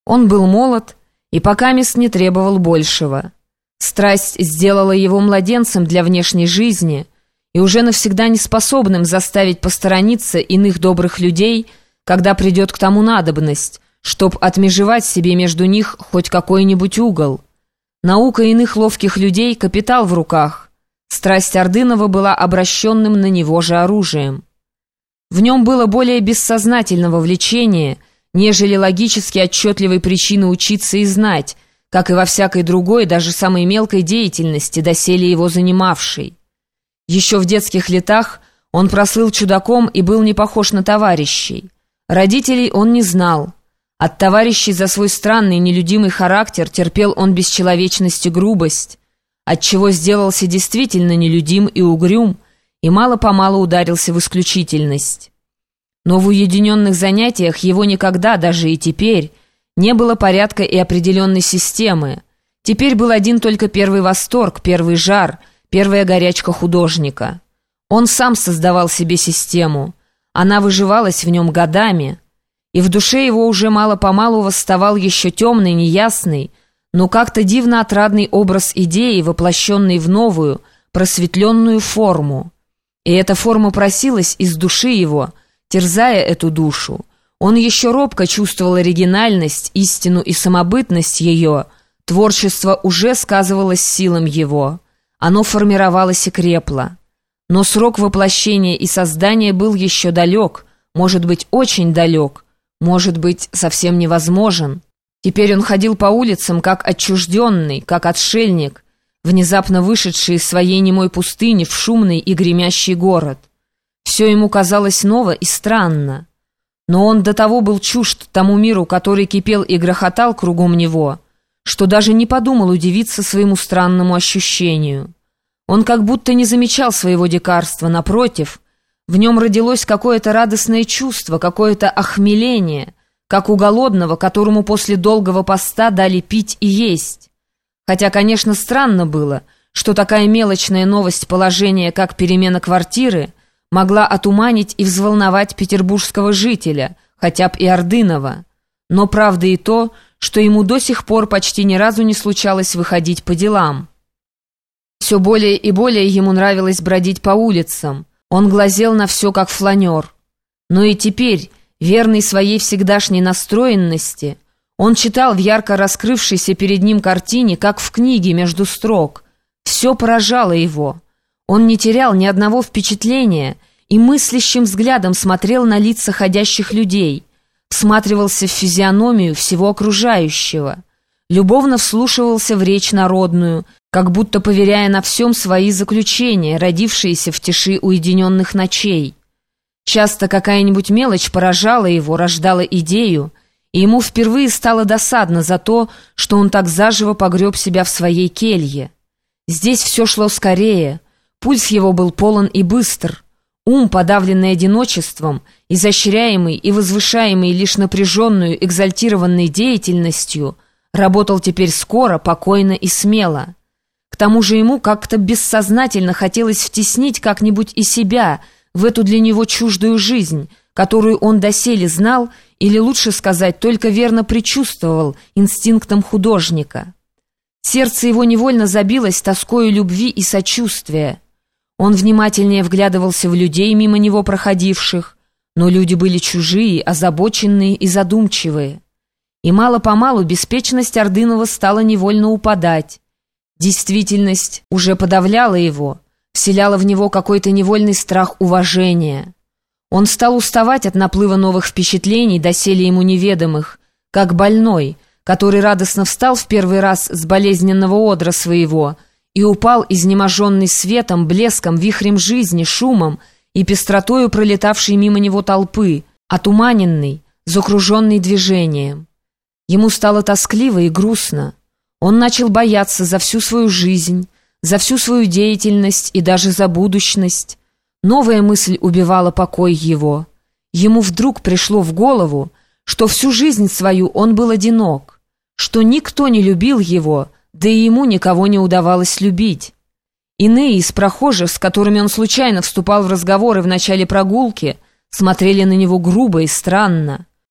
Он был молод и покамест не требовал большего. Страсть сделала его младенцем для внешней жизни и уже навсегда неспособным заставить посторониться иных добрых людей, когда придет к тому надобность, чтоб отмежевать себе между них хоть какой-нибудь угол. Наука иных ловких людей — капитал в руках. Страсть Ордынова была обращенным на него же оружием. В нем было более бессознательного влечения, нежели логически отчетливой причины учиться и знать, как и во всякой другой, даже самой мелкой деятельности, доселе его занимавшей. Еще в детских летах он прослыл чудаком и был не похож на товарищей. Родителей он не знал. От товарищей за свой странный, нелюдимый характер терпел он бесчеловечность и грубость, отчего сделался действительно нелюдим и угрюм, и мало-помалу ударился в исключительность. Но в уединенных занятиях его никогда, даже и теперь, не было порядка и определенной системы. Теперь был один только первый восторг, первый жар, первая горячка художника. Он сам создавал себе систему. Она выживалась в нем годами, и в душе его уже мало-помалу восставал еще темный, неясный, но как-то дивно отрадный образ идеи, воплощенный в новую, просветленную форму. И эта форма просилась из души его, терзая эту душу. Он еще робко чувствовал оригинальность, истину и самобытность ее. Творчество уже сказывалось силам его. Оно формировалось и крепло. Но срок воплощения и создания был еще далек, может быть, очень далек, может быть, совсем невозможен. Теперь он ходил по улицам, как отчужденный, как отшельник, внезапно вышедший из своей немой пустыни в шумный и гремящий город. Все ему казалось ново и странно. Но он до того был чужд тому миру, который кипел и грохотал кругом него, что даже не подумал удивиться своему странному ощущению. Он как будто не замечал своего дикарства, напротив, в нем родилось какое-то радостное чувство, какое-то охмеление, как у голодного, которому после долгого поста дали пить и есть. Хотя, конечно, странно было, что такая мелочная новость положения, как перемена квартиры, могла отуманить и взволновать петербургского жителя, хотя б и Ордынова. Но правда и то, что ему до сих пор почти ни разу не случалось выходить по делам. Все более и более ему нравилось бродить по улицам. Он глазел на все, как фланер. Но и теперь, верный своей всегдашней настроенности, он читал в ярко раскрывшейся перед ним картине, как в книге между строк. Все поражало его. Он не терял ни одного впечатления и мыслящим взглядом смотрел на лица ходящих людей, всматривался в физиономию всего окружающего, любовно вслушивался в речь народную, как будто поверяя на всем свои заключения, родившиеся в тиши уединенных ночей. Часто какая-нибудь мелочь поражала его, рождала идею, и ему впервые стало досадно за то, что он так заживо погреб себя в своей келье. Здесь все шло скорее, пульс его был полон и быстр, ум, подавленный одиночеством, изощряемый и возвышаемый лишь напряженную, экзальтированной деятельностью, работал теперь скоро, покойно и смело. К тому же ему как-то бессознательно хотелось втеснить как-нибудь и себя в эту для него чуждую жизнь, которую он доселе знал, или лучше сказать, только верно предчувствовал инстинктом художника. Сердце его невольно забилось тоскою любви и сочувствия. Он внимательнее вглядывался в людей, мимо него проходивших, но люди были чужие, озабоченные и задумчивые. И мало-помалу беспечность Ордынова стала невольно упадать. Действительность уже подавляла его, вселяла в него какой-то невольный страх уважения. Он стал уставать от наплыва новых впечатлений, доселе ему неведомых, как больной, который радостно встал в первый раз с болезненного одра своего и упал, изнеможенный светом, блеском, вихрем жизни, шумом и пестротою пролетавшей мимо него толпы, отуманенный, закруженный движением. Ему стало тоскливо и грустно. Он начал бояться за всю свою жизнь, за всю свою деятельность и даже за будущность. Новая мысль убивала покой его. Ему вдруг пришло в голову, что всю жизнь свою он был одинок, что никто не любил его, да и ему никого не удавалось любить. Иные из прохожих, с которыми он случайно вступал в разговоры в начале прогулки, смотрели на него грубо и странно.